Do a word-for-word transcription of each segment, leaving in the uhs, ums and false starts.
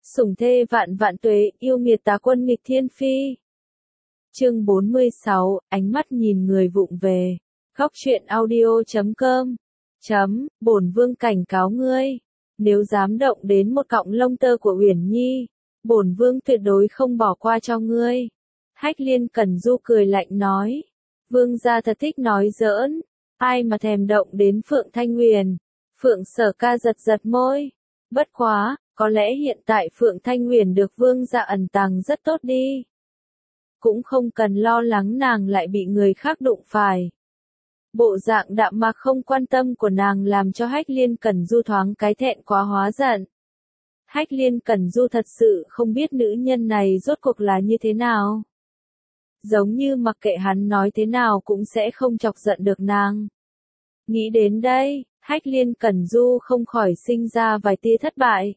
Sủng thê vạn vạn tuế, yêu nghiệt tá quân nghịch thiên phi. Chương bốn mươi sáu, ánh mắt nhìn người vụng về. Góc truyện audio chấm com. Chấm, bổn vương cảnh cáo ngươi. Nếu dám động đến một cọng lông tơ của Uyển Nhi, bổn vương tuyệt đối không bỏ qua cho ngươi. Hách Liên Cẩn Du cười lạnh nói. Vương gia thật thích nói giỡn. Ai mà thèm động đến Phượng Thanh Huyền. Phượng Sở Ca giật giật môi. Bất quá, có lẽ hiện tại Phượng Thanh Huyền được vương gia ẩn tàng rất tốt đi. Cũng không cần lo lắng nàng lại bị người khác đụng phải. Bộ dạng đạm mạc không quan tâm của nàng làm cho Hách Liên Cẩn Du thoáng cái thẹn quá hóa giận. Hách Liên Cẩn Du thật sự không biết nữ nhân này rốt cuộc là như thế nào. Giống như mặc kệ hắn nói thế nào cũng sẽ không chọc giận được nàng. Nghĩ đến đây, Hách Liên Cẩn Du không khỏi sinh ra vài tia thất bại.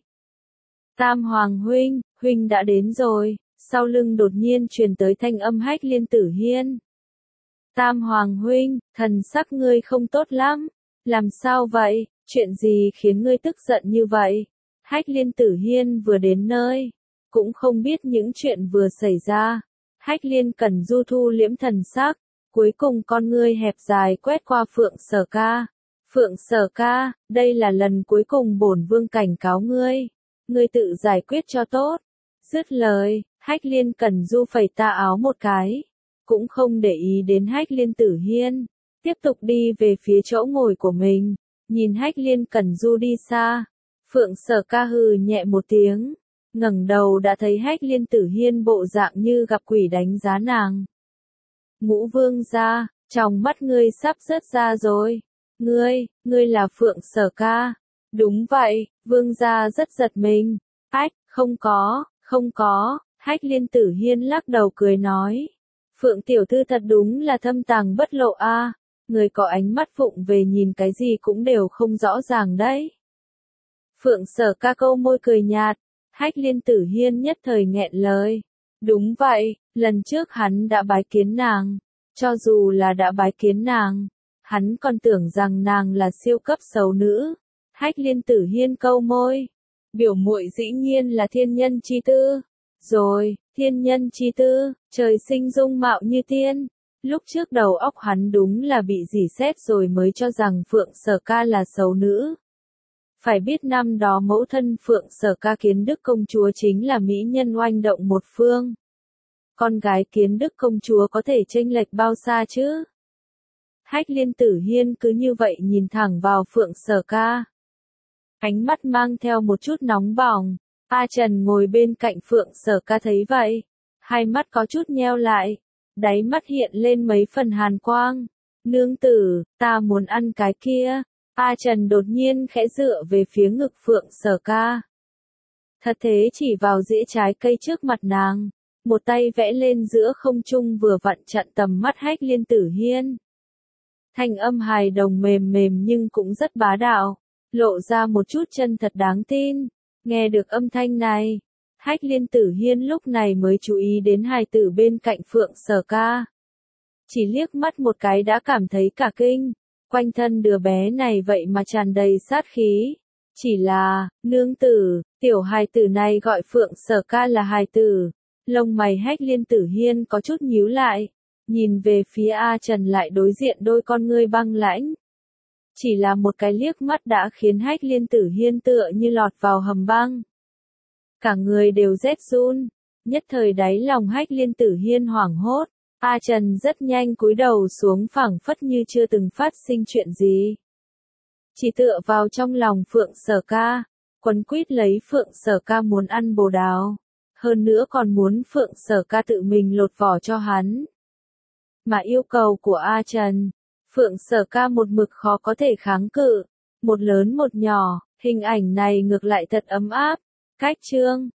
Tam Hoàng huynh, huynh đã đến rồi. Sau lưng đột nhiên truyền tới thanh âm Hách Liên Tử Hiên. Tam Hoàng huynh, thần sắc ngươi không tốt lắm. Làm sao vậy, chuyện gì khiến ngươi tức giận như vậy? Hách Liên Tử Hiên vừa đến nơi, cũng không biết những chuyện vừa xảy ra. Hách Liên Cẩn Du thu liễm thần sắc, cuối cùng con ngươi hẹp dài quét qua Phượng Sở Ca. Phượng Sở Ca, đây là lần cuối cùng bổn vương cảnh cáo ngươi. Ngươi tự giải quyết cho tốt. Dứt lời, Hách Liên Cẩn Du phẩy tà áo một cái, cũng không để ý đến Hách Liên Tử Hiên, tiếp tục đi về phía chỗ ngồi của mình, nhìn Hách Liên Cẩn Du đi xa. Phượng Sở Ca hừ nhẹ một tiếng, ngẩng đầu đã thấy Hách Liên Tử Hiên bộ dạng như gặp quỷ đánh giá nàng. Ngũ vương gia, trong mắt ngươi sắp rớt ra rồi. Ngươi, ngươi là Phượng Sở Ca. Đúng vậy, vương gia rất giật mình. Ách, không có, không có. Hách Liên Tử Hiên lắc đầu cười nói. Phượng tiểu thư thật đúng là thâm tàng bất lộ a, à. Người có ánh mắt vụng về nhìn cái gì cũng đều không rõ ràng đấy. Phượng Sở Ca câu môi cười nhạt. Hách Liên Tử Hiên nhất thời nghẹn lời. Đúng vậy, lần trước hắn đã bái kiến nàng. Cho dù là đã bái kiến nàng, hắn còn tưởng rằng nàng là siêu cấp xấu nữ. Hách Liên Tử Hiên câu môi. Biểu muội dĩ nhiên là thiên nhân chi tư. Rồi, thiên nhân chi tư, trời sinh dung mạo như tiên. Lúc trước đầu óc hắn đúng là bị dỉ sét rồi mới cho rằng Phượng Sở Ca là xấu nữ. Phải biết năm đó mẫu thân Phượng Sở Ca Kiến Đức công chúa chính là mỹ nhân oanh động một phương. Con gái Kiến Đức công chúa có thể chênh lệch bao xa chứ? Hách Liên Tử Hiên cứ như vậy nhìn thẳng vào Phượng Sở Ca. Ánh mắt mang theo một chút nóng bỏng. A Trần ngồi bên cạnh Phượng Sở Ca thấy vậy, hai mắt có chút nheo lại, đáy mắt hiện lên mấy phần hàn quang. Nương tử, ta muốn ăn cái kia. A Trần đột nhiên khẽ dựa về phía ngực Phượng Sở Ca. Thật thế chỉ vào dĩa trái cây trước mặt nàng, một tay vẽ lên giữa không trung vừa vặn chặn tầm mắt Hách Liên Tử Hiên. Thanh âm hài đồng mềm mềm nhưng cũng rất bá đạo, lộ ra một chút chân thật đáng tin. Nghe được âm thanh này, Hách Liên Tử Hiên lúc này mới chú ý đến hài tử bên cạnh Phượng Sở Ca. Chỉ liếc mắt một cái đã cảm thấy cả kinh, quanh thân đứa bé này vậy mà tràn đầy sát khí. Chỉ là, nương tử, tiểu hài tử này gọi Phượng Sở Ca là hài tử. Lông mày Hách Liên Tử Hiên có chút nhíu lại, nhìn về phía A Trần lại đối diện đôi con ngươi băng lãnh. Chỉ là một cái liếc mắt đã khiến Hách Liên Tử Hiên tựa như lọt vào hầm băng. Cả người đều rét run, nhất thời đáy lòng Hách Liên Tử Hiên hoảng hốt. A Trần rất nhanh cúi đầu xuống phảng phất như chưa từng phát sinh chuyện gì. Chỉ tựa vào trong lòng Phượng Sở Ca, quấn quýt lấy Phượng Sở Ca muốn ăn bồ đào. Hơn nữa còn muốn Phượng Sở Ca tự mình lột vỏ cho hắn. Mà yêu cầu của A Trần, Phượng Sở Ca một mực khó có thể kháng cự. Một lớn một nhỏ, hình ảnh này ngược lại thật ấm áp. Cách chương,